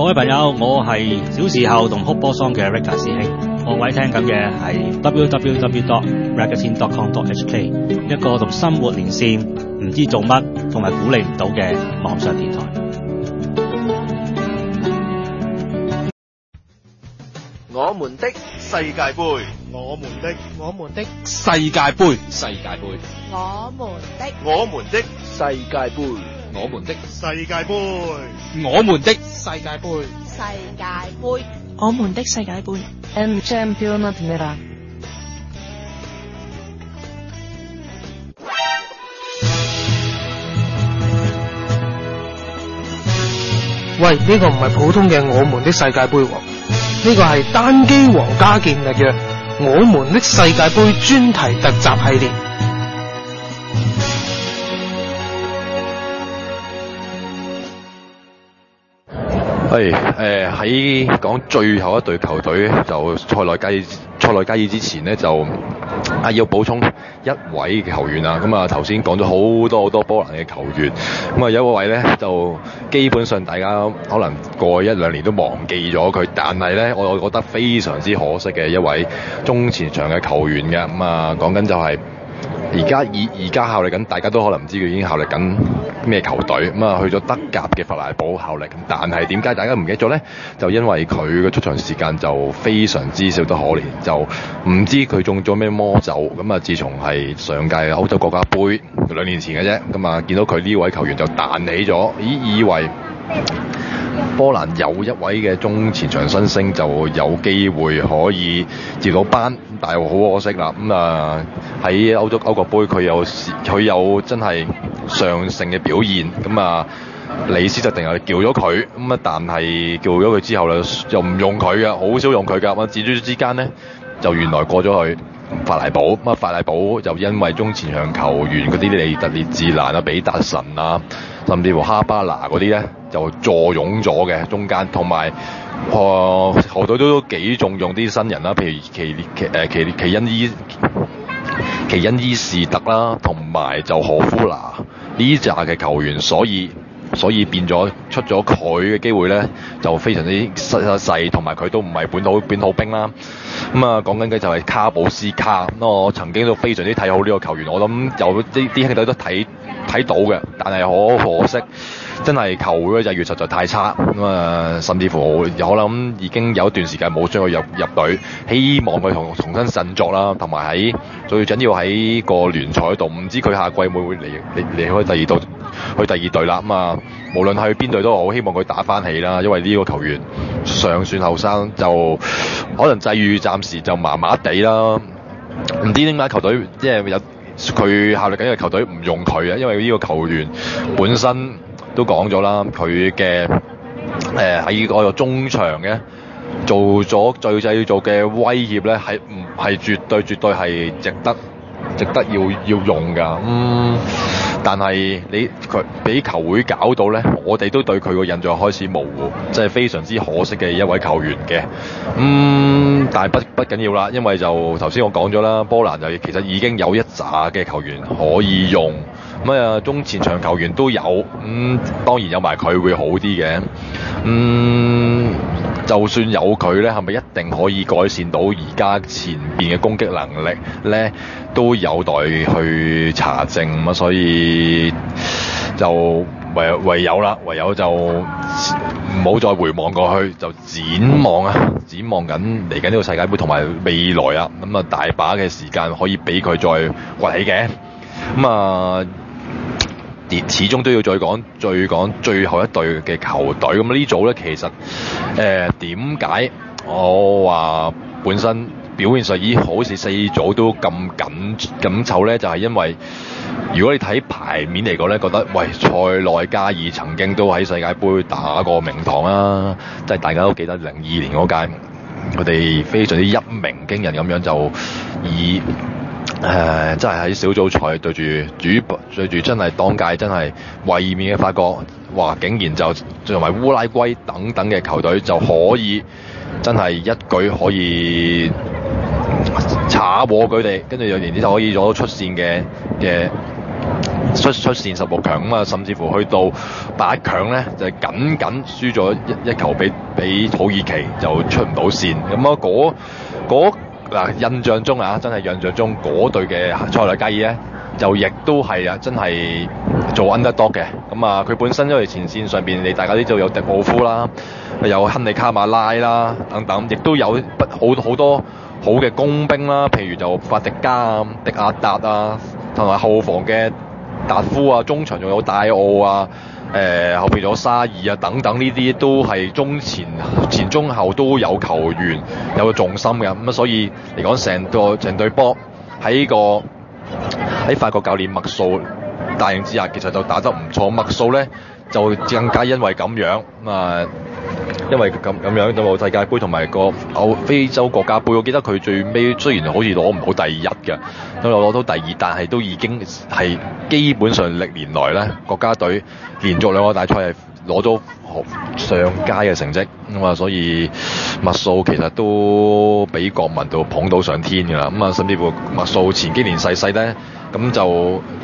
各位朋友，我係小時候同哭波桑嘅 Rika 師兄，各位聽緊嘅係 www.ragatin.com.hk 一個同生活連線，唔知做乜同埋鼓勵唔到嘅網上電台。 我們的世界盃， 我們的世界盃， 世界盃， 我們的世界盃， 我們的世界盃， 我們的世界盃， 世界盃， 我們的世界盃。El Campionat Nera。 喂，呢個唔係普通嘅我們的世界盃喎，呢個係單機皇家健力嘅我們的世界盃專題特集系列。 喺講最後一隊球隊就塞內加爾之前呢，就要補充一位球員啊。咁啊頭先講咗好多波蘭嘅球員，咁啊有一位呢，就基本上大家可能過去一兩年都忘記咗佢，但係呢，我覺得非常之可惜嘅一位中前場嘅球員嘅。咁啊講緊就係而家效力緊，大家都可能唔知佢已經效力緊咩球隊。咁啊去咗德甲嘅弗賴堡效力，但係點解大家唔記得咗呢？就因為佢嘅出場時間就非常之少得可憐，就唔知佢中咗咩魔咒。咁啊自從係上屆歐洲國家盃2年前嘅啫，咁啊見到佢呢位球員就彈起咗，以為波蘭有一位嘅中前場新星就有機會可以接到班，但係好可惜啦。咁啊喺歐國盃佢有真係上乘嘅表現。咁啊李斯特定係叫咗佢，咁啊但係叫咗佢之後咧又唔用佢嘅，好少用佢㗎。咁自之間呢，就原來過咗去法萊堡。咁啊法萊堡就因為中前場球員嗰啲利特列治蘭啊、比達神啊，甚至乎哈巴拿嗰啲咧就坐擁咗嘅中間，同埋球隊都幾重用啲新人啦，譬如奇恩伊士特啦，同埋就何夫拿呢紮嘅球員，所以變咗出咗佢嘅機會咧就非常之細，同埋佢都唔係本土兵啦。咁啊講緊嘅就係卡保斯卡，我曾經都非常之睇好呢個球員，我諗有啲兄弟都睇到嘅，但係好可惜，真係球會嘅際遇實在太差。咁啊甚至乎我諗已經有一段時間冇將佢入隊，希望佢重新振作啦，同埋喺最緊要喺個聯賽度，唔知佢下季會唔會離開第二隊去第二隊啦。咁啊無論去邊隊都好，希望佢打翻起啦，因為呢個球員尚算後生，就可能際遇暫時就麻麻地啦。唔知點解球隊即係有佢效力緊嘅球隊唔用佢啊？因為呢個球員本身都講咗啦，佢嘅喺嗰個中場嘅做咗最製造嘅威脅咧，係絕對係值得要用㗎。但係佢俾球會搞到咧，我哋都對佢個印象開始模糊，即係非常之可惜嘅一位球員嘅。但係不緊要啦，因為就頭先我講咗啦，波蘭就其實已經有一紮嘅球員可以用，咁啊中前場球員都有，當然有埋佢會好啲嘅。就算有佢咧，係咪一定可以改善到而家前邊嘅攻擊能力咧？都有待去查證咁，所以就唯有就唔好再回望過去，就展望緊嚟緊呢個世界盃同埋未來啊。咁啊大把嘅時間可以俾佢再崛起嘅。咁啊始終都要再講最後一隊嘅球隊。咁呢組咧其實點解我話本身表現上已好似四組都咁緊湊咧？就係因為如果你睇牌面嚟講咧，覺得喂塞內加爾曾經都喺世界盃打過名堂啊，即係大家都記得02年嗰屆，佢哋非常之一鳴驚人咁樣就以真係喺小組賽對住真係當屆真係衛冕嘅法國，哇！竟然就同埋烏拉圭等等嘅球隊就可以真係一舉可以查獲佢哋，跟住又然之後可以攞到出線嘅出線16強咁啊，甚至乎去到8強咧，就係僅僅輸咗一球俾土耳其，就出唔到線。咁嗱印象中啊，真係印象中嗰隊嘅塞內加爾咧，就亦都係啊，真係做 underdog 嘅。咁啊，佢本身因為前線上邊，你大家都知道有迪奧夫啦，有亨利卡馬拉啦等等，亦都有好多好嘅工兵啦，譬如就法迪加啊、迪亞達啊，同埋後防嘅達夫啊，中場仲有戴奧啊，後邊仲有沙爾啊等等，呢啲都係前中後都有球員有個重心嘅。咁啊，所以嚟講成隊波喺法國教練麥素帶領之下，其實就打得唔錯。麥素咧就更加因為咁樣因為咁樣到世界盃同埋個非洲國家盃，我記得佢最尾雖然好似攞唔到第一嘅，都攞到第二，但係都已經係基本上歷年來咧國家隊連續2個大賽係攞到上佳嘅成績咁啊，所以麥素其實都俾國民度捧到上天㗎啦。咁啊，甚至乎麥素前幾年逝咧，咁就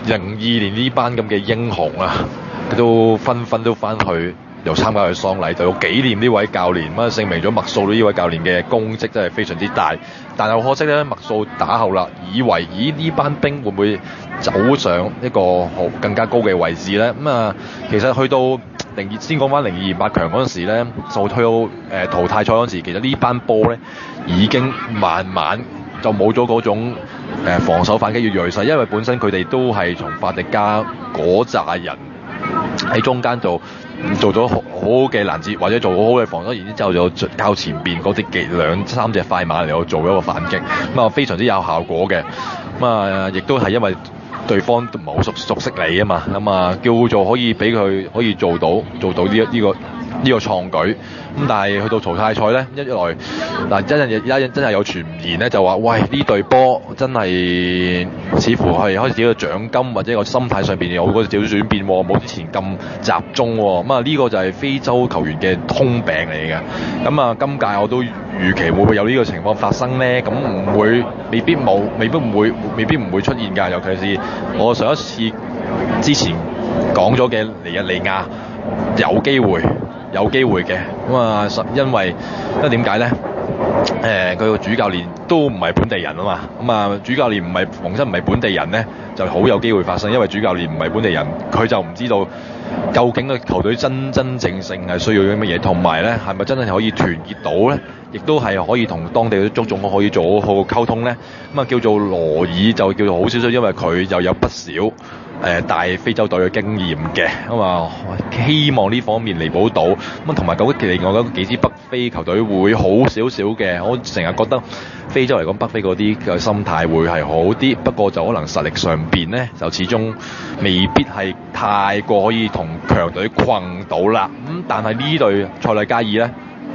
02年呢班咁嘅英雄啊，都紛紛都翻去又參加佢喪禮，就要紀念呢位教練，咁啊證明咗麥素呢位教練嘅功績真係非常之大。但係好可惜咧，麥素打後啦，以為呢班兵會唔會走上一個更加高嘅位置咧？咁啊，其實去到先講翻02年8強嗰陣時咧，就去到淘汰賽嗰陣時，其實呢班波咧已經慢慢就冇咗嗰種防守反擊嘅鋭勢，因為本身佢哋都係從法迪加嗰扎人喺中間做咗好嘅攔截，或者做好好嘅防守，然之後就靠前邊嗰啲2-3隻快馬嚟到做一個反擊，咁啊非常之有效果嘅。咁啊，亦都係因為對方都唔係好熟悉你啊嘛，咁啊叫做可以俾佢可以做到呢個創舉。咁但係去到淘汰賽咧，一來嗱真係有傳言咧，就話喂呢隊波真係似乎係開始個獎金或者個心態上邊有個少少轉變，冇之前咁集中。咁啊呢個就係非洲球員嘅通病嚟嘅。咁啊今屆我都預期會唔會有呢個情況發生咧？咁唔會，未必唔會出現㗎。尤其是我上一次之前講咗嘅尼日利亞有機會嘅。咁啊因為點解咧？佢個主教練都唔係本地人啊嘛。咁啊主教練本身唔係本地人咧，就好有機會發生。因為主教練唔係本地人，佢就唔知道究竟個球隊真正係需要啲乜嘢，同埋咧係咪真係可以團結到咧？亦都係可以同當地嘅足總可以做好溝通咧。咁啊叫做羅爾就叫做好少少，因為佢又有不少帶非洲隊嘅經驗嘅。咁啊希望呢方面彌補到。咁同埋另外嗰幾支北非球隊會好少少嘅。我成日覺得非洲嚟講，北非嗰啲嘅心態會係好啲，不過就可能實力上邊咧就始終未必係太過可以同強隊困到啦。咁但係呢隊塞內加爾咧，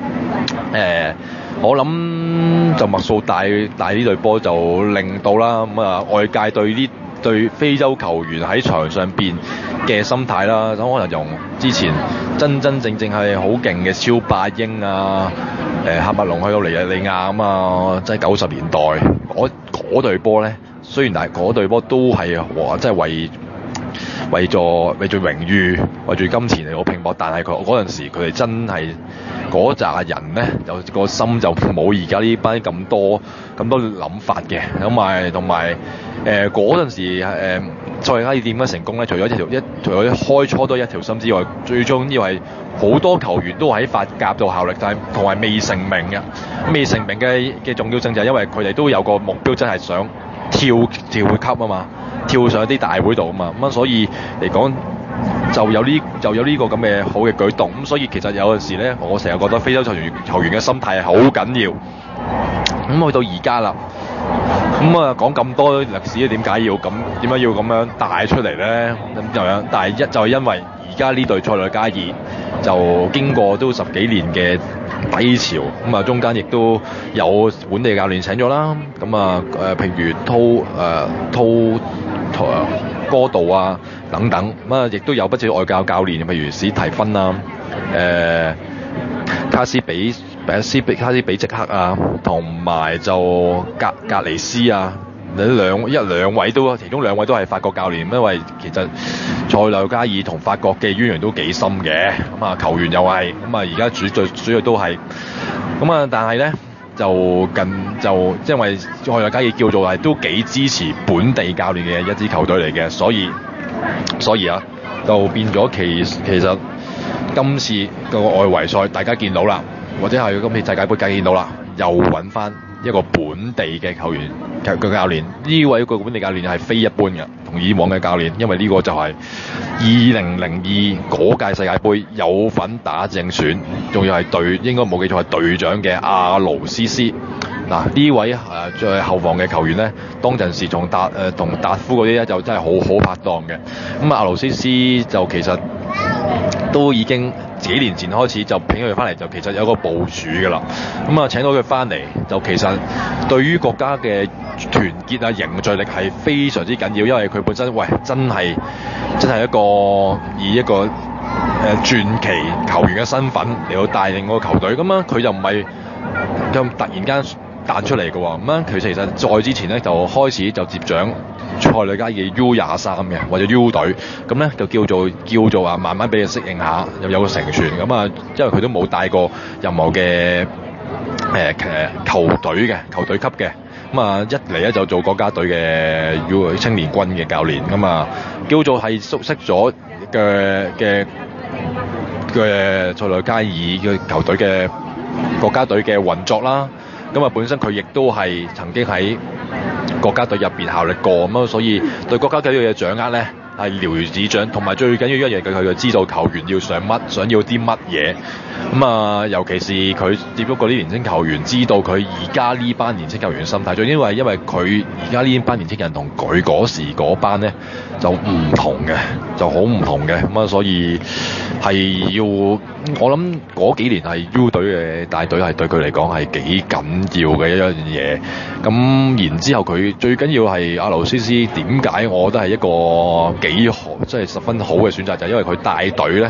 我諗就麥素帶呢隊波就令到啦。咁啊外界對非洲球員喺場上邊嘅心態啦，咁可能由之前真正係好勁嘅超霸英啊，喀麥隆去到尼日利亞咁啊，即係90年代嗰隊波咧，雖然但係嗰隊波都係即係為咗榮譽、為住金錢嚟到拼搏，但係嗰陣時佢哋真係嗰扎人咧，就個心就冇而家呢班咁多諗法嘅。咁埋同埋嗰陣時塞內加爾點樣成功咧？除咗開初多一條心之外，最終要係好多球員都喺法甲度效力，但係同埋未成名嘅。未成名嘅重要性就係因為佢哋都有個目標，真係想跳級啊嘛，跳上啲大會度啊嘛。咁所以嚟講就有呢個咁嘅好嘅舉動。咁所以其實有陣時咧，我成日覺得非洲球員嘅心態係好緊要。咁去到而家啦，咁啊講咁多歷史，點解要咁樣帶出嚟咧？咁樣，但係就係因為而家呢隊塞內加爾就經過都10幾年嘅低潮，咁啊中間亦都有本地教練請咗啦。咁啊譬如哥道啊等等，咁啊亦都有不少外教練，譬如史提芬啊、卡斯比即克啊，同埋就格尼斯啊， 一兩位都，其中兩位都係法國教練，因為其實塞內加爾同法國嘅淵源都幾深嘅，咁啊球員又係，咁啊而家主要都係，咁啊但係咧就因為塞內加爾叫做係都幾支持本地教練嘅一支球隊嚟嘅，所以啊就變咗其實今次個外圍賽大家見到啦，或者係今次世界盃大家見到啦，又揾翻一個本地嘅球員嘅教練，呢位個本地教練係非一般嘅，同以往嘅教練，因為呢個就係2002嗰屆世界盃有份打正選，仲要係應該冇記錯係隊長嘅阿勞斯斯。嗱呢位在後防嘅球員咧，當陣時同達夫嗰啲咧就真係好拍檔嘅。咁阿勞斯斯就其實都已經幾年前開始就聘佢翻嚟，就其實有個部署㗎啦。咁啊請到佢翻嚟，就其實對於國家嘅團結啊凝聚力係非常之緊要，因為佢本身真係以一個傳奇球員嘅身份嚟到帶領嗰個球隊。咁啊佢就唔係咁突然間彈出嚟嘅喎。咁啊佢其實在之前咧就開始就接掌塞內加爾嘅 U23嘅或者 U 隊，咁咧就叫做啊慢慢俾佢適應下，又有個成傳。咁啊因為佢都冇帶過任何嘅球隊級嘅，咁啊一嚟咧就做國家隊嘅 U 青年軍嘅教練，咁啊叫做係熟悉咗嘅塞內加爾嘅球隊嘅國家隊嘅運作啦。咁啊本身佢亦都係曾經喺國家隊入邊效力過，咁所以對國家隊嘅掌握咧係了如指掌，同埋最緊要一樣嘢佢就知道球員要想要啲乜嘢。咁啊尤其是佢接觸過啲年輕球員，知道佢而家呢班年輕球員嘅心態，最因為佢而家呢班年輕人同佢嗰時嗰班咧就唔同嘅，就好唔同嘅。咁啊所以係要我諗嗰幾年係 U 隊嘅帶隊係對佢嚟講係幾緊要嘅一樣嘢。咁然之後佢最緊要係阿勞斯斯，點解我覺得係一個幾好，即係十分好嘅選擇，就係因為佢帶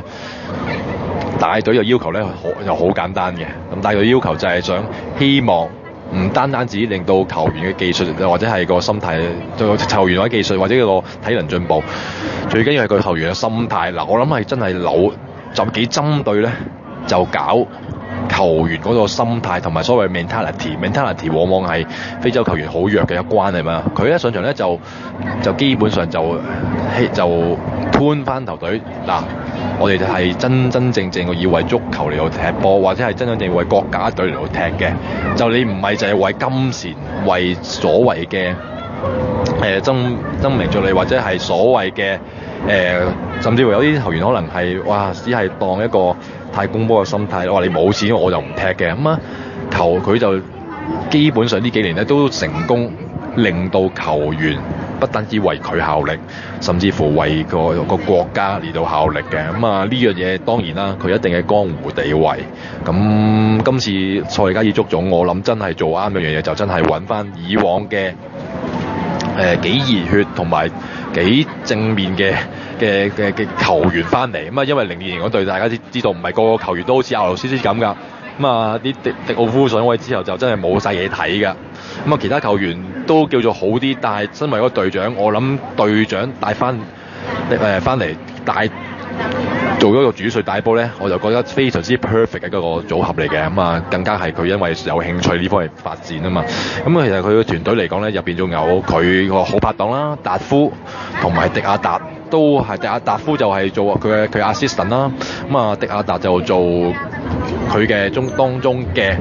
隊嘅要求咧又好簡單嘅。咁帶隊要求就係想希望唔單止令到球員嘅技術或者係個心態，球員或者技術或者個體能進步，最緊要係個球員嘅心態。嗱，我諗係真係就幾針對咧，就搞球員嗰個心態同埋所謂 mentality 往往係非洲球員好弱嘅一關係嘛。佢一上場咧就基本上就吞翻頭隊。嗱，我哋就係真正要為足球嚟到踢波，或者係真正為國家隊嚟到踢嘅。就你唔係就係為金錢，為所謂嘅爭名逐利，或者係所謂嘅甚至乎有啲球員可能係只係當一個太公波嘅心態，我話你冇錢我就唔踢嘅。咁啊佢就基本上呢幾年咧都成功令到球員不單止為佢效力，甚至乎為個國家嚟到效力嘅。咁啊呢樣嘢當然啦，佢一定係江湖地位。咁今次塞內加爾足總，我諗真係做啱一樣嘢，就真係揾翻以往嘅幾熱血同埋幾正面嘅球員翻嚟。咁啊因為02年嗰隊大家知道唔係個個球員都好似阿勞斯斯咁噶。咁啊啲迪奧夫上位之後就真係冇晒嘢睇㗎。咁啊其他球員都叫做好啲，但係身為嗰個隊長，我諗隊長帶翻嚟做咗個主帥帶波咧，我就覺得非常之 perfect 嘅一個組合嚟嘅。咁啊更加係佢因為有興趣呢方面發展啊嘛。咁其實佢個團隊嚟講咧，入邊仲有佢個好拍檔啦，達夫同埋迪亞達都係達夫就係做佢 assistant 啦。咁啊迪亞達就做佢嘅當中嘅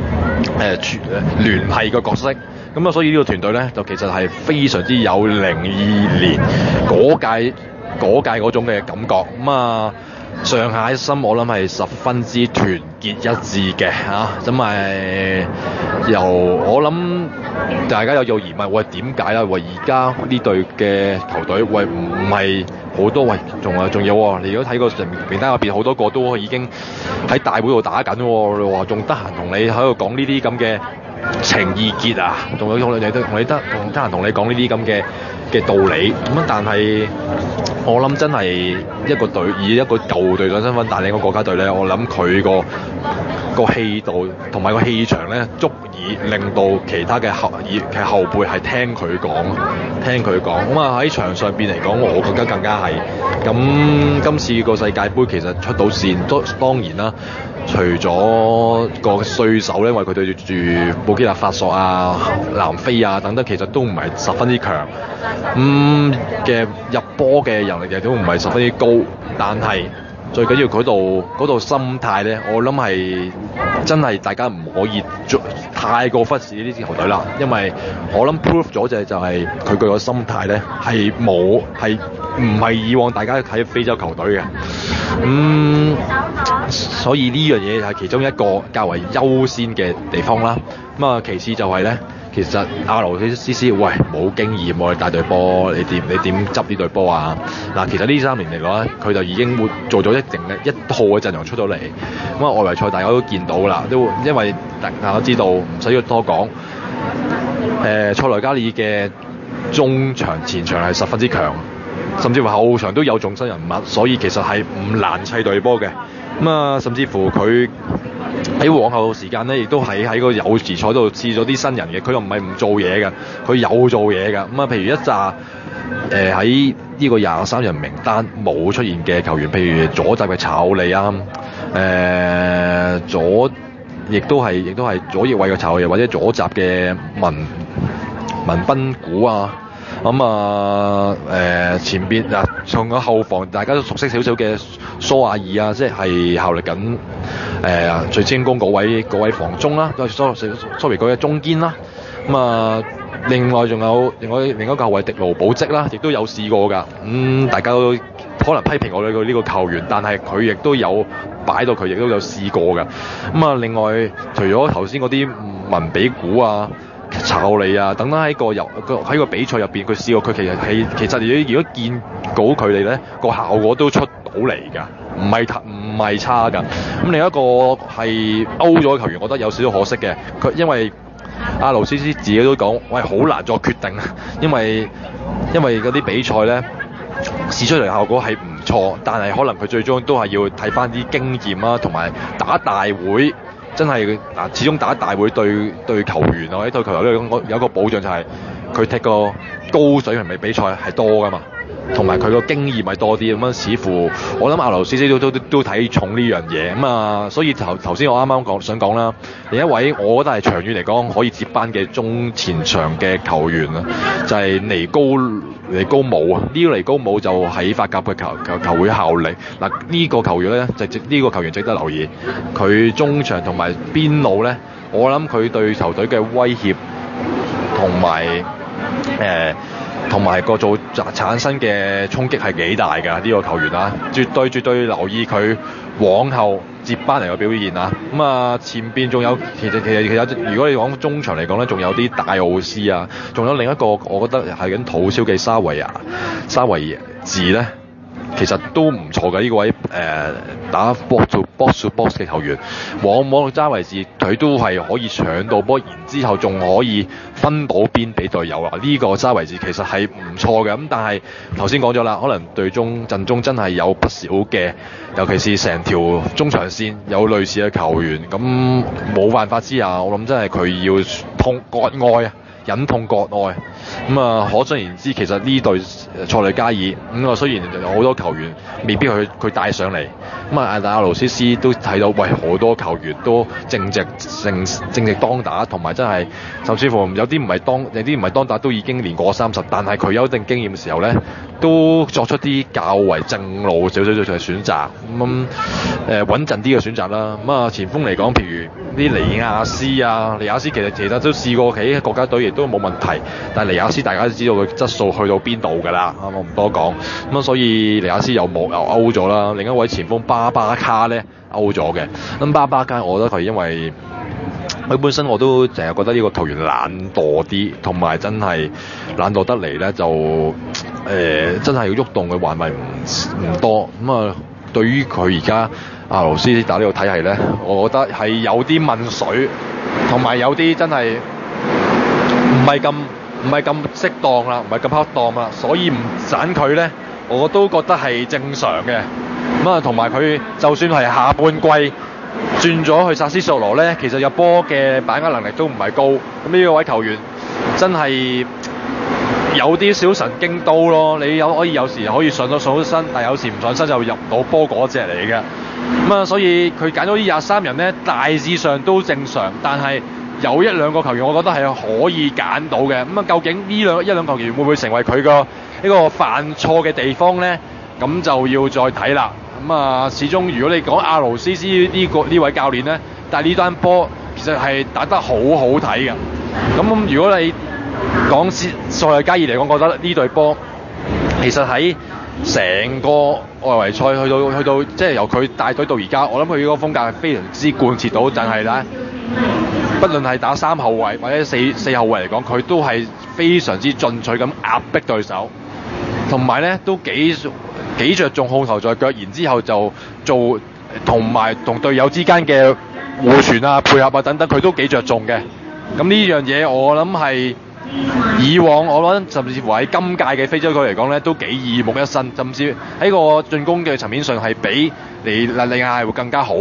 聯繫嘅角色。咁啊所以呢個團隊咧就其實係非常之有02年嗰屆嗰種嘅感覺。咁啊上下一心我諗係十分之團結一致嘅嚇。咁咪我諗大家有疑問，點解啦？而家呢隊嘅球隊唔係好多仲有喎。你如果睇個名單入邊好多個都已經喺大會度打緊喎，你話仲得閒同你喺度講呢啲咁嘅情意結啊？仲有得閒同你講呢啲咁嘅道理咁。但係我諗真係一個隊以一個舊隊長身份帶領個國家隊咧，我諗佢個個氣度同埋個氣場咧，足以令到其他嘅後輩係聽佢講。咁啊喺場上邊嚟講，我覺得更加係。咁今次個世界盃其實出到線，當然啦。除咗個對手咧，因為佢對住布基納法索啊、南非啊等等，其實都唔係十分之強。嘅入波嘅能力亦都唔係十分之高，但係最緊要嗰度心態咧，我諗係真係大家唔可以太過忽視呢支球隊啦，因為我諗 prove 咗就係佢個心態咧係唔係以往大家睇非洲球隊嘅。所以呢樣嘢係其中一個較為優先嘅地方啦。咁啊，其次就係咧，其實阿勞斯斯喂冇經驗喎，帶隊波你點執呢隊波啊？嗱，其實呢3年嚟講咧，佢就已經會做咗一套嘅陣容出到嚟。咁啊，外圍賽大家都見到啦，都因為大家都知道，唔使多講。塞內加爾嘅中場前場係十分之強。甚至乎後場都有重心人物，所以其實係唔難砌隊波嘅。咁啊，甚至乎佢喺往後時間咧，亦都喺個友誼賽度試咗啲新人嘅。佢又唔係唔做嘢嘅，佢有做嘢㗎。咁啊，譬如一紮喺呢個23人名單冇出現嘅球員，譬如左閘嘅查奧利啊，亦都係左翼位嘅查奧利，或者左閘嘅文賓古啊。前邊從個後防大家都熟悉少少嘅蘇亞爾啊，即係效力緊最精攻嗰位防中啦，sorry 嗰位中堅啦。另外仲有另一個後衛迪盧保積啦，亦都有試過㗎。大家都可能批評我呢個球員，但係佢亦都有擺到，佢亦都有試過㗎。另外除咗頭先嗰啲文比古啊、查奧利啊等等喺個比賽入邊，佢試過，佢其實如果見到佢哋咧，個效果都出到嚟㗎，唔係差㗎。另一個係歐咗嘅球員，我覺得有少少可惜嘅，佢因為阿勞斯斯自己都講，喂，好難作決定，因為嗰啲比賽咧試出嚟效果係唔錯，但係可能佢最終都係要睇翻啲經驗啦，同埋打大會。真係嗱，始終打大會對球員或者對球隊有一個保障，就係佢踢個高水平嘅比賽係多㗎嘛，同埋佢個經驗係多啲咁樣。似乎我諗阿勞斯斯都睇重呢樣嘢所以頭先我啱啱想講啦，另一位我覺得係長遠嚟講可以接班嘅中前場嘅球員啊，就係尼高姆啊。呢個尼高姆就喺法甲嘅球會效力。呢個球員咧呢個球員值得留意，佢中場同埋邊路咧，我諗佢對球隊嘅威脅同埋個做產生嘅衝擊係幾大㗎。呢個球員啊，絕對留意佢往後接班嚟嘅表現啊。前邊仲有其實如果你講中場嚟講咧，仲有啲大奧斯啊，仲有另一個我覺得係緊土超嘅沙維治咧，其實都唔錯嘅。呢個位打 box to box 嘅球員，往往揸維治佢都係可以搶到波，然之後仲可以分到邊俾隊友啊！呢個揸維治其實係唔錯嘅。咁但係頭先講咗啦，可能隊中陣中真係有不少嘅，尤其是成條中場線有類似嘅球員，咁冇辦法之下，我諗真係佢要割愛啊！忍痛割愛可想而知，其實呢隊塞內加爾雖然有好多球員未必佢帶上嚟，但阿勞斯斯都睇到，喂，好多球員都正值當打，同埋真係甚至乎有啲唔係當打都已經年過30，但係佢有一定經驗嘅時候咧，都作出啲較為正路少少嘅選擇，穩陣啲嘅選擇啦。前鋒嚟講，譬如啲尼亞斯其實都試過喺國家隊都冇問題，但係尼亞斯大家都知道佢質素去到邊度㗎啦，我唔多講。所以尼亞斯又歐咗啦。另一位前鋒巴巴卡咧歐咗嘅。巴巴卡我覺得佢因為佢本身我都成日覺得呢個球員懶惰啲，同埋真係懶惰得嚟咧就真係要喐動嘅範圍唔多。對於佢而家阿勞斯打呢個體系咧，我覺得係有啲問水，同埋有啲真係唔係咁適當啦，唔係咁恰當啦，所以唔揀佢咧，我都覺得係正常嘅。同埋佢就算係下半季轉咗去薩斯索羅呢，其實入波嘅把握能力都唔係高。咁呢個位球員真係有啲小神經刀咯。你可以有時可以上到身，但有時唔上身就入唔到波嗰隻嚟嘅。咁啊，所以佢揀咗呢23人呢，大致上都正常，但係有一兩個球員，我覺得係可以揀到嘅。咁啊，究竟呢一兩球員會唔會成為佢個呢個犯錯嘅地方呢？咁就要再睇啦。咁啊，始終如果你講阿勞斯斯呢位教練呢，但係呢單波其實係打得好好睇嘅。咁如果你講塞內加爾嚟講，覺得呢隊波其實喺成個外圍賽去到即係由佢帶隊到而家，我諗佢呢個風格係非常之貫徹到，但係咧，不論係打3後衞或者四後衞嚟講，佢都係非常之進取咁壓迫對手，同埋咧都幾着重控球在腳，然之後就做同隊友之間嘅互傳啊、配合啊等等，佢都幾着重嘅。咁呢樣嘢我諗係以往我覺得甚至乎喺今屆嘅非洲區嚟講咧，都幾耳目一新，甚至喺個進攻嘅層面上係比尼日利亞係會更加好。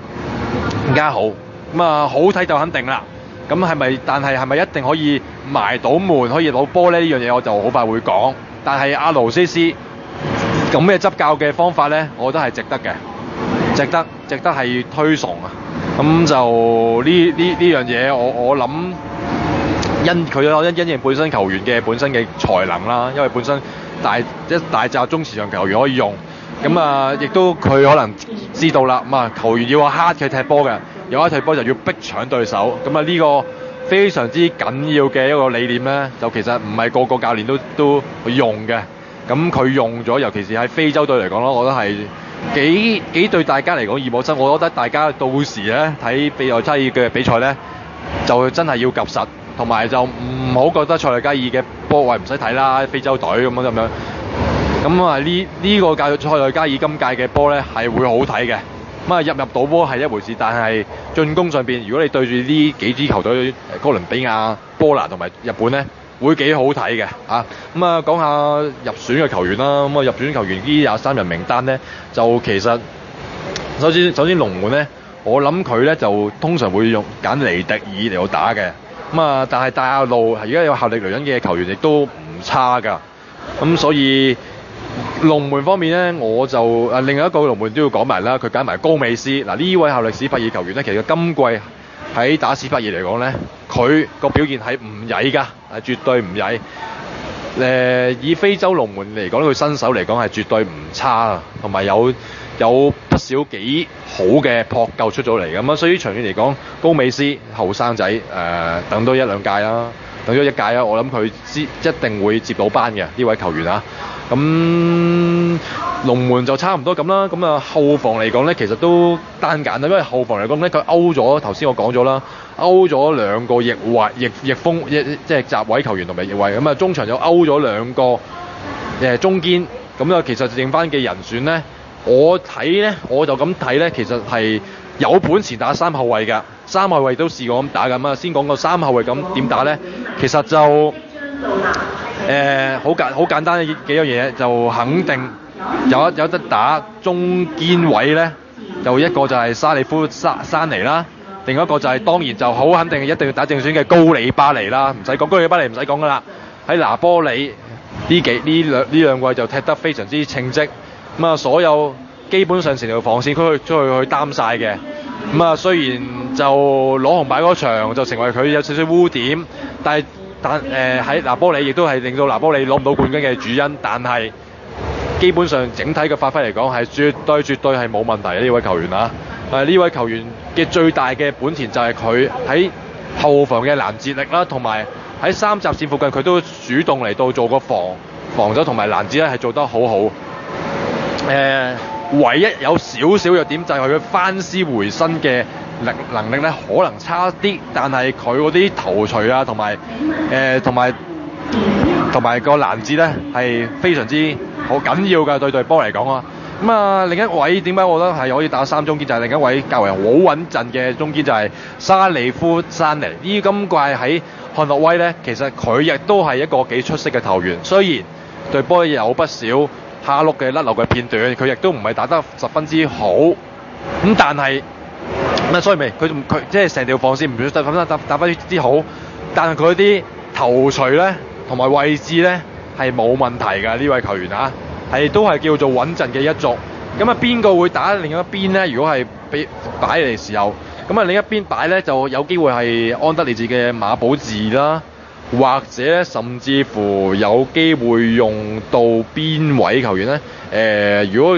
咁啊，好睇就肯定啦。咁但係係咪一定可以埋到門可以攞波咧？呢樣嘢我就好快會講。但係阿勞斯斯咁嘅執教嘅方法咧，我覺得係值得嘅，值得係推崇啊！咁就呢樣嘢，我諗因應本身球員嘅本身嘅才能啦，因為本身一大紮中前場球員可以用，咁啊亦都佢可能知道啦，咁啊球員要話黑佢踢波嘅，有一踢波就要逼搶對手，咁啊呢個非常之緊要嘅一個理念咧，就其實唔係個個教練都用嘅。咁佢用咗，尤其是喺非洲隊嚟講咯，我覺得係幾對大家嚟講耳目一新。我覺得大家到時咧睇比賽嘅比賽咧，就真係要及實，同埋就唔好覺得塞內加爾嘅波位唔使睇啦，非洲隊咁樣。咁啊呢個塞內加爾今屆嘅波咧係會好睇嘅。咁啊入到波係一回事，但係進攻上邊，如果你對住呢幾支球隊，哥倫比亞、波蘭同埋日本咧，會幾好睇嘅啊！咁啊，講下入選嘅球員啦。咁啊，入選球員呢23人名單咧，就其實首先龍門咧，我諗佢咧就通常會揀尼迪爾嚟到打嘅。咁啊，但係戴亞路而家有效力雷恩嘅球員亦都唔差㗎。咁所以龍門方面咧，我就另外一個龍門都要講埋啦。佢揀埋高美斯嗱，呢位效力史柏爾球員咧，其實今季喺打史柏爾嚟講咧，佢個表現係唔曳㗎，係絕對唔曳。以非洲龍門嚟講，佢新手嚟講係絕對唔差啊，同埋有不少幾好嘅撲救出咗嚟咁啊。所以長遠嚟講，高美斯後生仔等多1-2屆啦，等咗1屆啦，我諗佢一定會接到班嘅呢位球員啊。咁龍門就差唔多咁啦。咁啊後防嚟講咧，其實都單簡啦，因為後防嚟講咧，佢勾咗頭先我講咗啦，勾咗2個翼鋒，即係閘位球員同埋翼位。咁啊中場又勾咗2個中堅。咁啊其實剩翻嘅人選咧，我就咁睇咧，其實係有本錢打3後衞㗎。3後衞都試過咁打㗎嘛。先講個3後衞咁點打咧，其實就好簡單嘅幾樣嘢，就肯定有得打中堅位咧，就一個就係沙利夫山尼啦，另一個就係當然就好肯定一定要打正選嘅高里巴尼啦，唔使講高里巴尼唔使講噶啦，喺拿波里呢兩季就踢得非常之稱職，咁啊所有基本上成條防線區去擔晒嘅，咁啊雖然就攞紅牌嗰場就成為佢有少少污點，但喺拿波里亦都係令到拿波里攞唔到冠軍嘅主因，但係基本上整體嘅發揮嚟講係絕對係冇問題嘅呢位球員啊！呢位球員嘅最大嘅本錢就係佢喺後防嘅攔截力啦，同埋喺3閘線附近佢都主動嚟到做個防守同埋攔截咧係做得好好。唯一有少少弱點就係佢翻屍回身嘅能力咧可能差啲，但係佢嗰啲頭槌啊同埋個攔截咧係非常之好緊要㗎，對隊波嚟講啊。咁啊另一位點解我覺得係可以打3中堅，就係另一位較為好穩陣嘅中堅，就係沙利夫山尼。呢今季喺漢諾威咧，其實佢亦都係一個幾出色嘅球員，雖然隊波有不少蝦碌嘅甩漏嘅片段，佢亦都唔係打得十分之好，咁但係咁所以佢即係成條防線唔算打翻啲好，但係佢啲頭槌咧同埋位置咧係冇問題㗎，呢位球員啊，都係叫做穩陣嘅一族。咁啊邊個會打另一邊咧？如果係俾擺嚟時候，咁啊另一邊擺咧就有機會係安德烈治嘅馬保治啦，或者咧甚至乎有機會用到邊位球員咧？如果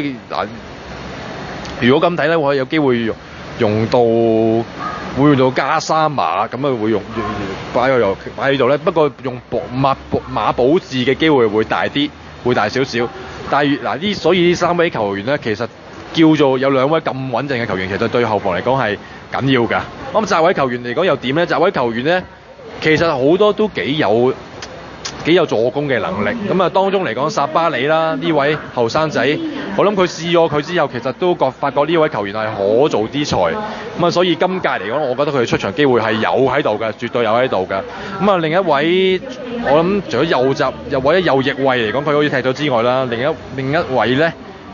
咁睇咧，會有機會用到加沙馬，咁啊會用擺喺度咧。不過用馬保治嘅機會會大啲，會大少少。但係所以呢3位球員咧，其實叫做有2位咁穩陣嘅球員，其實對後防嚟講係緊要㗎。咁閘位球員嚟講又點咧？閘位球員咧，其實好多都幾有助攻嘅能力。咁啊，當中嚟講，薩巴里啦，呢位後生仔，我諗佢試過佢之後，其實都發覺呢位球員係可造之材。咁啊，所以今屆嚟講，我覺得佢出場機會係有喺度嘅，絕對有喺度嘅。咁啊，另一位我諗除咗右翼位嚟講，佢好似踢咗之外啦，另一位咧，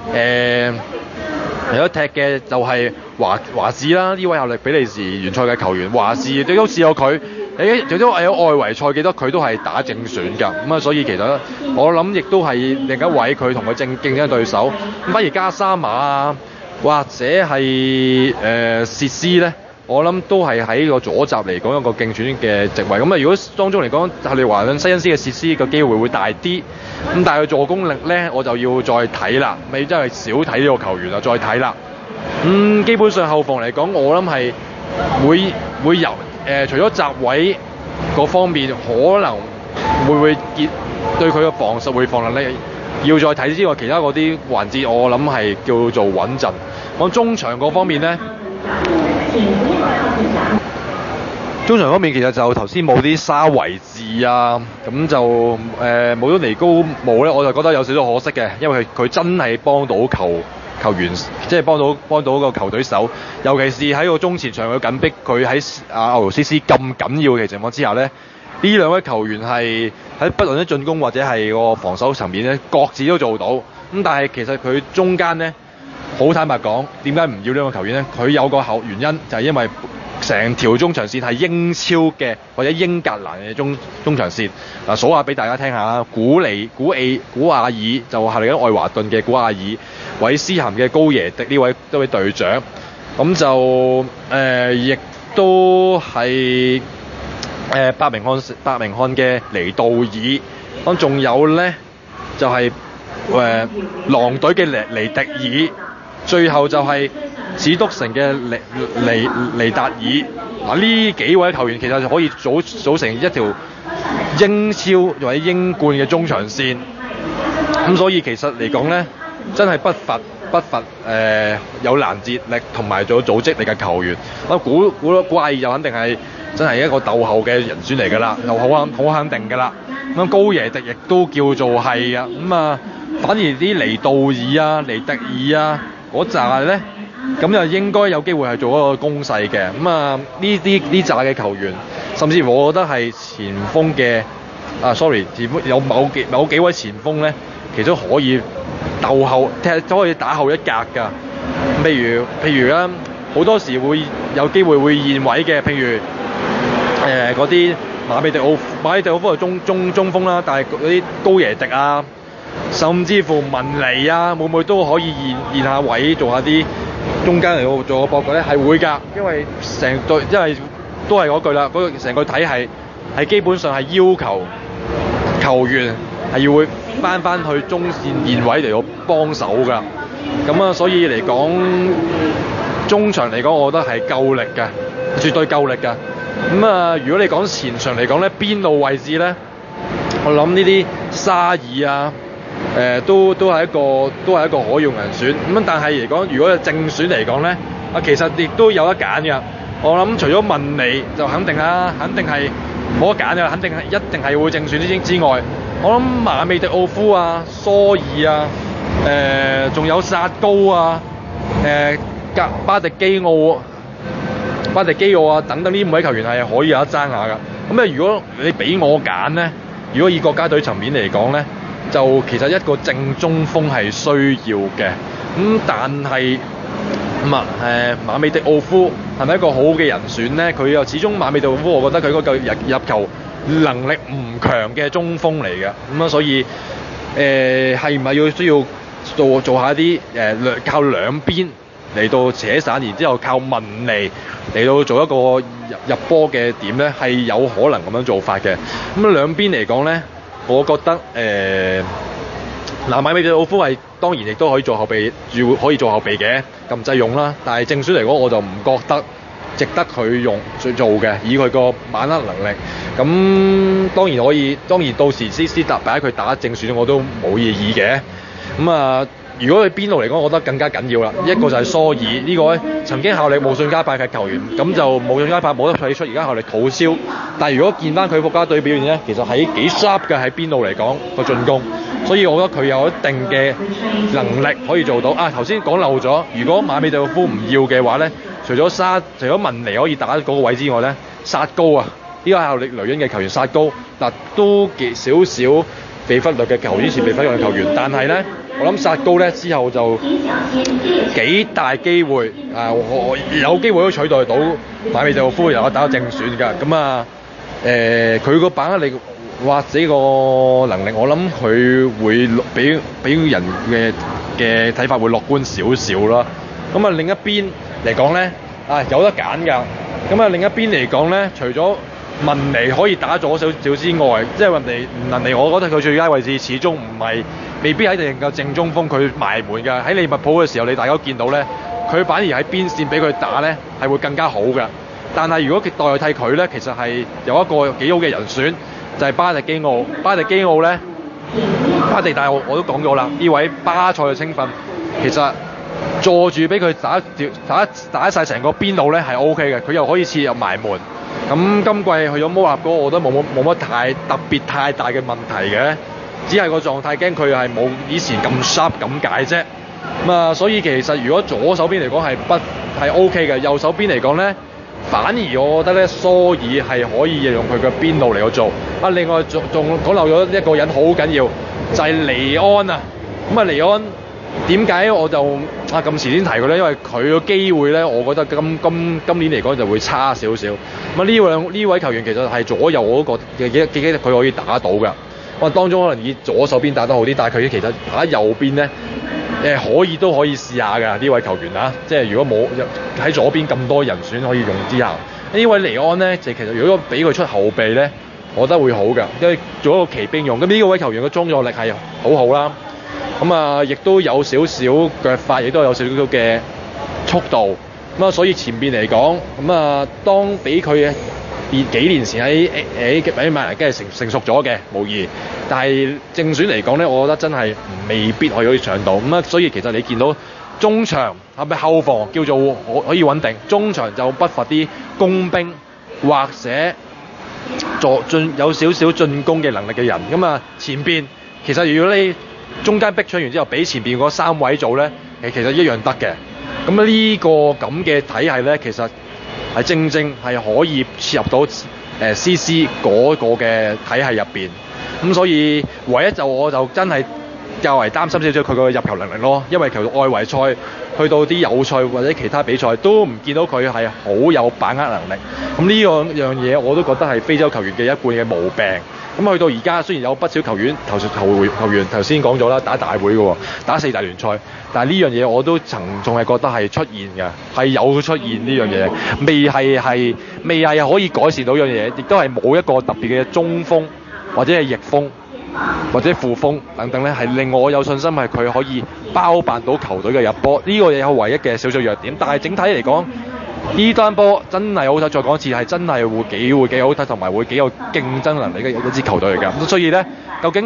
有得踢嘅就係華士啦，呢位效力比利時聯賽嘅球員，華士亦都試過佢。亦都有外圍賽，記得佢都係打正選㗎，咁啊，所以其實我諗亦都係另一位佢同佢競爭對手。咁反而加沙馬啊，或者係薛斯咧，我諗都係喺個左閘嚟講一個競選嘅席位。咁啊，如果當中嚟講，後嚟華倫西恩斯嘅薛斯嘅機會會大啲。咁但係佢助攻力咧，我就要再睇啦，咪真係少睇呢個球員啦，再睇啦。基本上後防嚟講，我諗係會由除咗閘位嗰方面可能會對佢嘅防守回防能力要再睇之外，其他嗰啲環節我諗係叫做穩陣。咁中場嗰方面呢，中場方面其實就頭先冇啲沙維治啊，咁就冇咗尼高姆咧，我就覺得有少少可惜嘅，因為佢真係幫到球員，即係幫到個球隊手，尤其是喺個中前場嘅緊逼，佢喺歐羅斯斯咁緊要嘅情況之下呢，呢2位球員係喺不論喺進攻或者係個防守層面呢，各自都做到。咁但係其實佢中間呢，好坦白講，點解唔要呢個球員呢？佢有個原因就係因為成條中場線係英超嘅或者英格蘭嘅中場線。嗱，數下俾大家聽下，古亞爾就係嚟緊愛華頓嘅古亞爾，韋斯咸嘅高耶迪呢位隊長，咁就亦都係伯明翰嘅尼道爾，咁仲有咧就係狼隊嘅尼迪爾，最後就係史篤城嘅尼達爾。嗱，呢幾位球員其實就可以組成一條英超或者英冠嘅中場線。咁所以其實嚟講咧，真係不乏有攔截力同埋做組織力嘅球員。咁古亞爾就肯定係真係一個鬥後嘅人選嚟㗎啦，又好肯定㗎啦。咁高耶迪亦都叫做係啊。咁啊，反而啲尼道爾啊、尼迪爾啊嗰扎咧，咁就應該有機會係做一個攻勢嘅。咁啊，呢扎嘅球員，甚至乎我覺得係前鋒嘅前鋒有某幾位前鋒咧，其實可以鬥後都可以打後一格㗎。譬如啦，好多時會有機會會現位嘅，譬如嗰啲馬美迪奧夫係中鋒啦，但係嗰啲高耶迪啊，甚至乎文尼啊，會唔會都可以現下位做下啲中間嚟做個搏擊咧？係會㗎，因為都係嗰句啦，成個體系係基本上係要求球員係要會翻去中線現位嚟到幫手㗎。咁啊，所以嚟講中場嚟講，我覺得係夠力㗎，絕對夠力㗎。咁啊，如果你講前場嚟講咧，邊路位置咧，我諗呢啲沙爾啊，都係一個可用人選。咁但係嚟講，如果係正選嚟講咧，其實亦都有得揀㗎。我諗除咗文尼就肯定啦，肯定係冇得揀㗎，一定係會正選之外，我諗馬美迪奧夫啊、蘇爾啊，仲有薩高啊、巴迪基奧啊等等呢5位球員係可以有得爭下㗎。咁如果你俾我揀咧，如果以國家隊層面嚟講咧，就其實一個正中鋒係需要嘅。但係馬美迪奧夫係咪一個好嘅人選咧？佢又始終馬美道夫，我覺得佢嗰個入球能力唔強嘅中鋒嚟嘅，咁啊所以係咪需要做下啲靠兩邊嚟到扯散，然之後靠文尼嚟到做一個入波嘅點咧，係有可能咁樣做法嘅。咁兩邊嚟講咧，我覺得馬美道夫係當然亦都可以做後備，可以做後備嘅禁制用啦。但係正選嚟講，我就唔覺得值得佢用做嘅，以佢個把握能力。咁當然到時斯達擺佢打正選，我都冇異議嘅。如果佢邊路嚟講，我覺得更加緊要啦。一個就係蘇爾呢個曾經效力慕遜加柏嘅球員，咁就慕遜加柏冇得取出，而家效力土超。但係如果見翻佢國家隊表現咧，其實係幾 sharp 嘅喺邊路嚟講個進攻，所以我覺得佢有一定嘅能力可以做到。頭先講漏咗，如果馬美道夫唔要嘅話咧，除咗文尼可以打嗰個位之外咧，薩高啊，呢個效力雷恩嘅球員薩高都少少被忽略嘅球員，以前被忽略嘅球員，但係咧。我諗薩高咧之後就幾大機會有機會都取代到馬美道夫，由我打到正選㗎。佢個把握力或者個能力，我諗佢會比人嘅睇法會樂觀少少啦。另一邊嚟講咧，有得揀㗎。另一邊嚟講咧，除咗文尼可以打咗少少之外，即係文尼，我覺得佢最佳位置始終未必喺定夠正中鋒，佢埋門㗎。喺利物浦嘅時候，你大家都見到咧，佢反而喺邊線俾佢打咧，係會更加好㗎。但係如果佢代替佢咧，其實係有一個幾好嘅人選，就係巴迪基奧。巴迪基奧咧，但係我都講咗啦，呢位巴塞嘅青訓，其實坐住俾佢打晒成個邊路咧係 O K 嘅，佢又可以切入埋門。咁今季去咗摩納哥，我覺得冇乜太大嘅問題嘅，只係個狀態驚佢係冇以前咁 sharp 咁解啫。所以其實如果左手邊嚟講係 OK 嘅，右手邊嚟講咧，反而我覺得咧蘇爾係可以用佢嘅邊路嚟去做。另外仲講漏咗一個人好緊要，就係尼安啊。尼安點解我就咁遲先提佢咧？因為佢個機會咧，我覺得今年嚟講就會差少少。呢位球員其實係左右我都覺得佢可以打到㗎。當中可能以左手邊打得好啲，但係佢其實打右邊咧，都可以試下㗎呢位球員啊。即係如果冇喺左邊咁多人選可以用之下，呢位尼安咧，就其實如果俾佢出後備咧，我覺得會好㗎，因為做一個騎兵用。咁呢位球員嘅裝載力係好好啦。亦都有少少腳法，亦都有少少嘅速度。所以前邊嚟講，當俾佢幾年前喺曼聯梗係成熟咗嘅，無疑。但係正選嚟講咧，我覺得真係未必可以上到。所以其實你見到中場係咪後防叫做可以穩定，中場就不乏啲工兵或者有少少進攻嘅能力嘅人。前邊其實如果你中間逼搶完之後，俾前邊嗰三位做咧，其實一樣得嘅。呢個咁嘅體系咧，其實係正係可以切入到CC 嗰個嘅體系入邊。所以唯一我就真係較為擔心少少佢個入球能力咯，因為其實外圍賽去到啲友賽或者其他比賽都唔見到佢係好有把握能力。呢樣嘢我都覺得係非洲球員嘅一貫嘅毛病。去到而家雖然有不少球員頭先講咗啦，打大會嘅，打4大聯賽，但係呢樣嘢我都仲係覺得係出現嘅，係有出現呢樣嘢，未係可以改善到樣嘢，亦都係冇一個特別嘅中鋒或者係翼鋒或者副鋒等等咧，係令我有信心係佢可以包辦到球隊嘅入波。呢個嘢係唯一嘅少少弱點，但係整體嚟講，呢單波真係好睇，再講一次係真係會幾好睇，同埋會幾有競爭能力嘅一支球隊嚟㗎。咁所以咧，究竟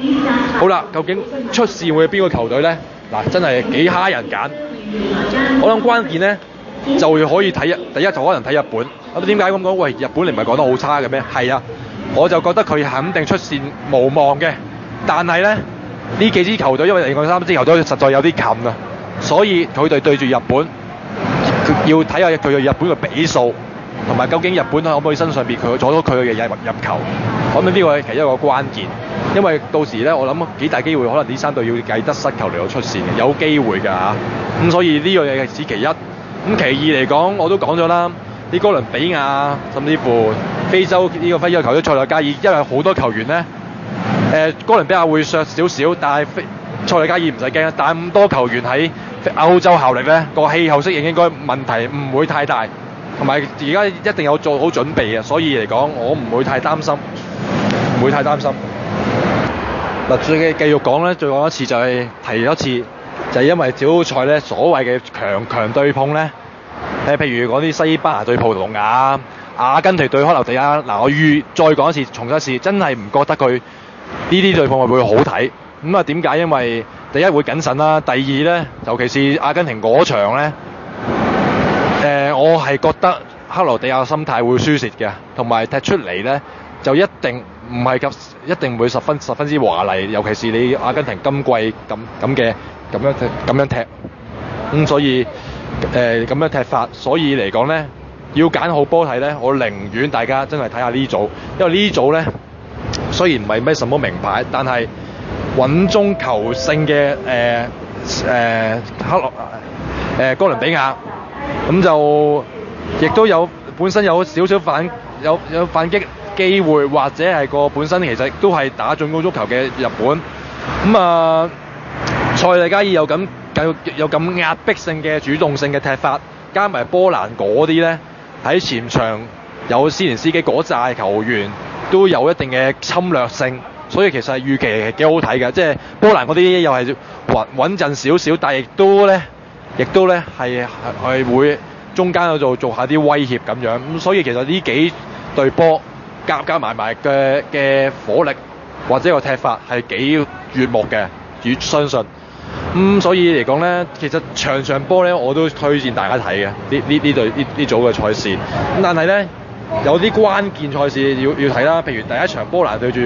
出線會係邊個球隊咧？真係幾蝦人揀。我諗關鍵咧就會可以睇第一就可能睇日本。咁點解咁講？喂，日本你唔係講得好差嘅咩？係啊，我就覺得佢肯定出線無望嘅。但係咧呢幾支球隊，因為另外3支球隊實在有啲近啊，所以佢哋對住日本。要睇下佢嘅日本嘅比數，同埋究竟日本可唔可以身上邊佢阻到佢嘅入球。我諗呢個係其中一個關鍵，因為到時咧，我諗幾大機會可能呢3隊要計得失球嚟到出線嘅，有機會㗎嚇。所以呢樣嘢係此其一。 咁其二嚟講，我都講咗啦，啲哥倫比亞甚至乎非洲呢個非洲球隊塞內加爾，因為好多球員咧，哥倫比亞會削少少，但係塞內加爾唔使驚，但係咁多球員喺歐洲效力咧，個氣候適應應該問題唔會太大，同埋而家一定有做好準備嘅，所以嚟講我唔會太擔心，唔會太擔心。嗱，繼續講咧，再講一次就係提一次，就係因為小組賽咧所謂嘅強對碰咧，譬如講啲西班牙對葡萄牙、阿根廷對克羅地亞，嗱我再講一次，重申一次，真係唔覺得佢呢啲對碰會好睇。咁啊點解？因為第一會謹慎啦，第二咧，尤其是阿根廷嗰場咧，我係覺得克羅地亞嘅心態會輸蝕嘅，同埋踢出嚟咧就一定唔係咁，一定唔會十分之華麗，尤其是你阿根廷今季咁樣踢，所以咁樣踢法，所以嚟講咧，要揀好波睇咧，我寧願大家真係睇下呢組，因為呢組咧雖然唔係咩什麼名牌，但係穩中求勝嘅哥倫比亞，咁就亦都有本身有少少反擊機會，或者係個本身其實都係打進攻足球嘅日本，塞內加爾有咁壓迫性嘅主動性嘅踢法，加埋波蘭嗰啲呢，喺前場有斯連斯基嗰紮球員都有一定嘅侵略性，所以其實預期係幾好睇嘅。即係波蘭嗰啲又係穩陣少少，但係亦都咧係會中間嗰度做下啲威脅咁樣。咁所以其實呢幾隊波夾埋嘅火力或者個踢法係幾悅目嘅，相信。所以嚟講咧，其實場波咧我都推薦大家睇嘅呢組嘅賽事。咁但係咧有啲關鍵賽事要睇啦，譬如第一場波蘭對住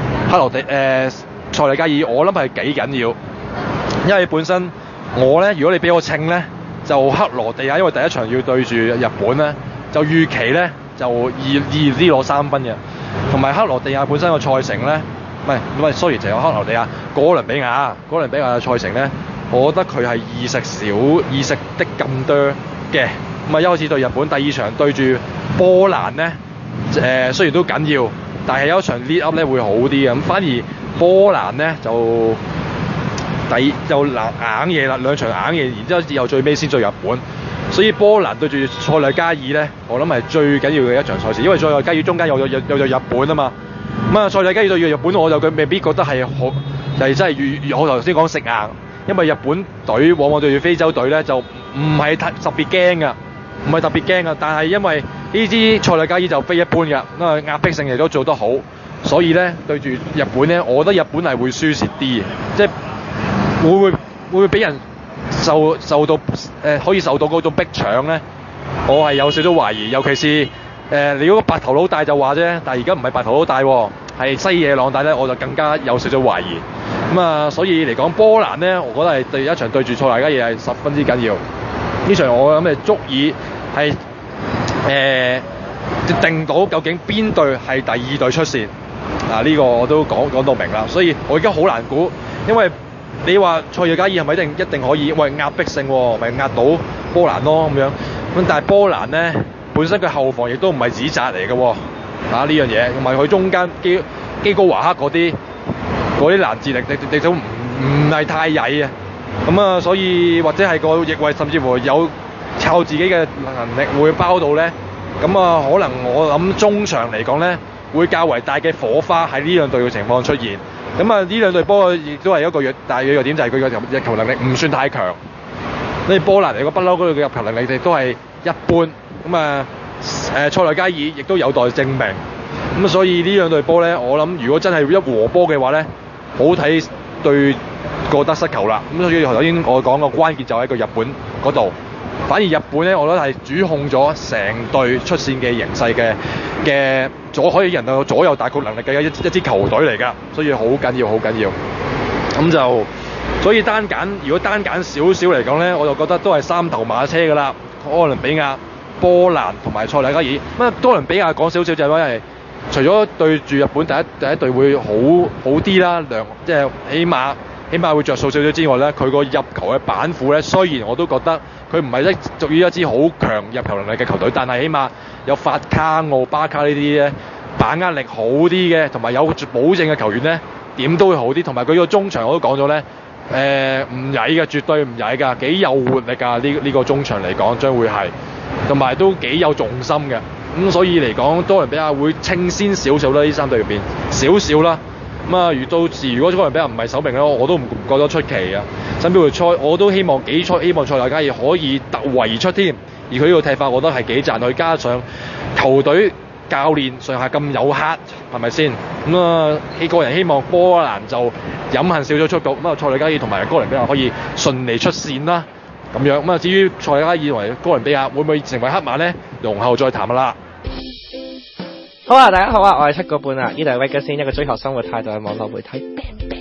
塞內加爾，我諗係幾緊要，因為本身我咧，如果你俾我稱咧，就克羅地亞，因為第一場要對住日本咧，就預期咧就易啲攞3分嘅，同埋克羅地亞本身個賽程咧，唔係 sorry 就有克羅地亞、哥倫比亞嘅賽程咧，我覺得佢係易食的咁多嘅。咁啊一開始對日本，第二場對住波蘭咧，雖然都緊要，但係有一場 lead up 咧會好啲嘅。咁反而波蘭咧就硬嘢啦，兩場硬嘢，然之後又最尾先對日本，所以波蘭對住塞內加爾咧，我諗係最緊要嘅一場賽事，因為塞內加爾中間有日本啊嘛。塞內加爾對住日本，我就未必覺得係好，就係真係我頭先講食硬，因為日本隊往往對住非洲隊咧就唔係特別驚㗎，但係因為呢支塞內加爾就非一般㗎，壓迫性亦都做得好，所以咧對住日本咧，我覺得日本係會輸蝕啲嘅，即係會俾人受到可以受到嗰種逼搶咧，我係有少少懷疑，尤其是你嗰個白頭佬帶就話啫，但係而家唔係白頭佬帶喎，係西野朗帶咧，我就更加有少少懷疑。所以嚟講波蘭咧，我覺得係第一場對住塞內加爾係十分之緊要。呢場我諗係足以係定到究竟邊隊係第二隊出線。呢個我都講到明啦，所以我而家好難估，因為你話塞內加爾係咪一定可以？喂，壓迫性喎，咪壓到波蘭咯咁樣。咁但係波蘭咧本身佢後防亦都唔係紙紮嚟嘅喎。呢樣嘢，同埋佢中間基高華克嗰啲攔截力亦都唔係太曳啊。所以或者係個翼位甚至乎有靠自己嘅能力會包到咧。可能我諗中場嚟講咧，會較為大嘅火花喺呢兩隊嘅情況出現。呢兩隊波亦都係一個大嘅弱點，就係佢嘅入球能力唔算太強。波蘭嚟講不嬲嗰度嘅入球能力亦都係一般。塞內加爾亦都有待證明。所以呢兩隊波咧，我諗如果真係一和波嘅話咧，好睇對個得失球啦。所以頭先我講個關鍵就喺個日本嗰度。反而日本咧，我覺得係主控咗成隊出線嘅形勢嘅可以人到左右大局能力嘅一支球隊嚟㗎，所以好緊要。所以如果單揀少少嚟講咧，我就覺得都係三頭馬車㗎啦。哥倫比亞、波蘭同埋塞內加爾。哥倫比亞講少少就係因為除咗對住日本第一隊會好啲啦，即係起碼起碼會着數少少之外咧，佢個入球嘅板斧咧，雖然我都覺得佢唔係屬於一支好強入球能力嘅球隊，但係起碼有法卡奧巴卡呢啲咧把握力好啲嘅，同埋有保證嘅球員咧，點都會好啲。同埋佢個中場我都講咗咧，唔曳嘅，絕對唔曳㗎，幾有活力㗎。呢個中場嚟講將會係，同埋都幾有重心嘅。所以嚟講，哥倫比亞會稱先少少啦，呢三隊入邊少少啦。到時如果哥倫比亞唔係首名咧，我都唔覺得出奇啊。新標會賽我都希望賽內加爾可以突圍而出添。而佢呢個踢法，我覺得係幾讚佢，加上球隊教練上下咁有黑，係咪先？個人希望波蘭就飲恨少咗出局，塞內加爾同埋哥倫比亞可以順利出線啦。咁樣至於塞內加爾同埋哥倫比亞會唔會成為黑馬呢？容後再談啦。 好啊，大家好啊，我係7個半啊，呢度係 Vegas 一個追求生活態度嘅網絡媒體。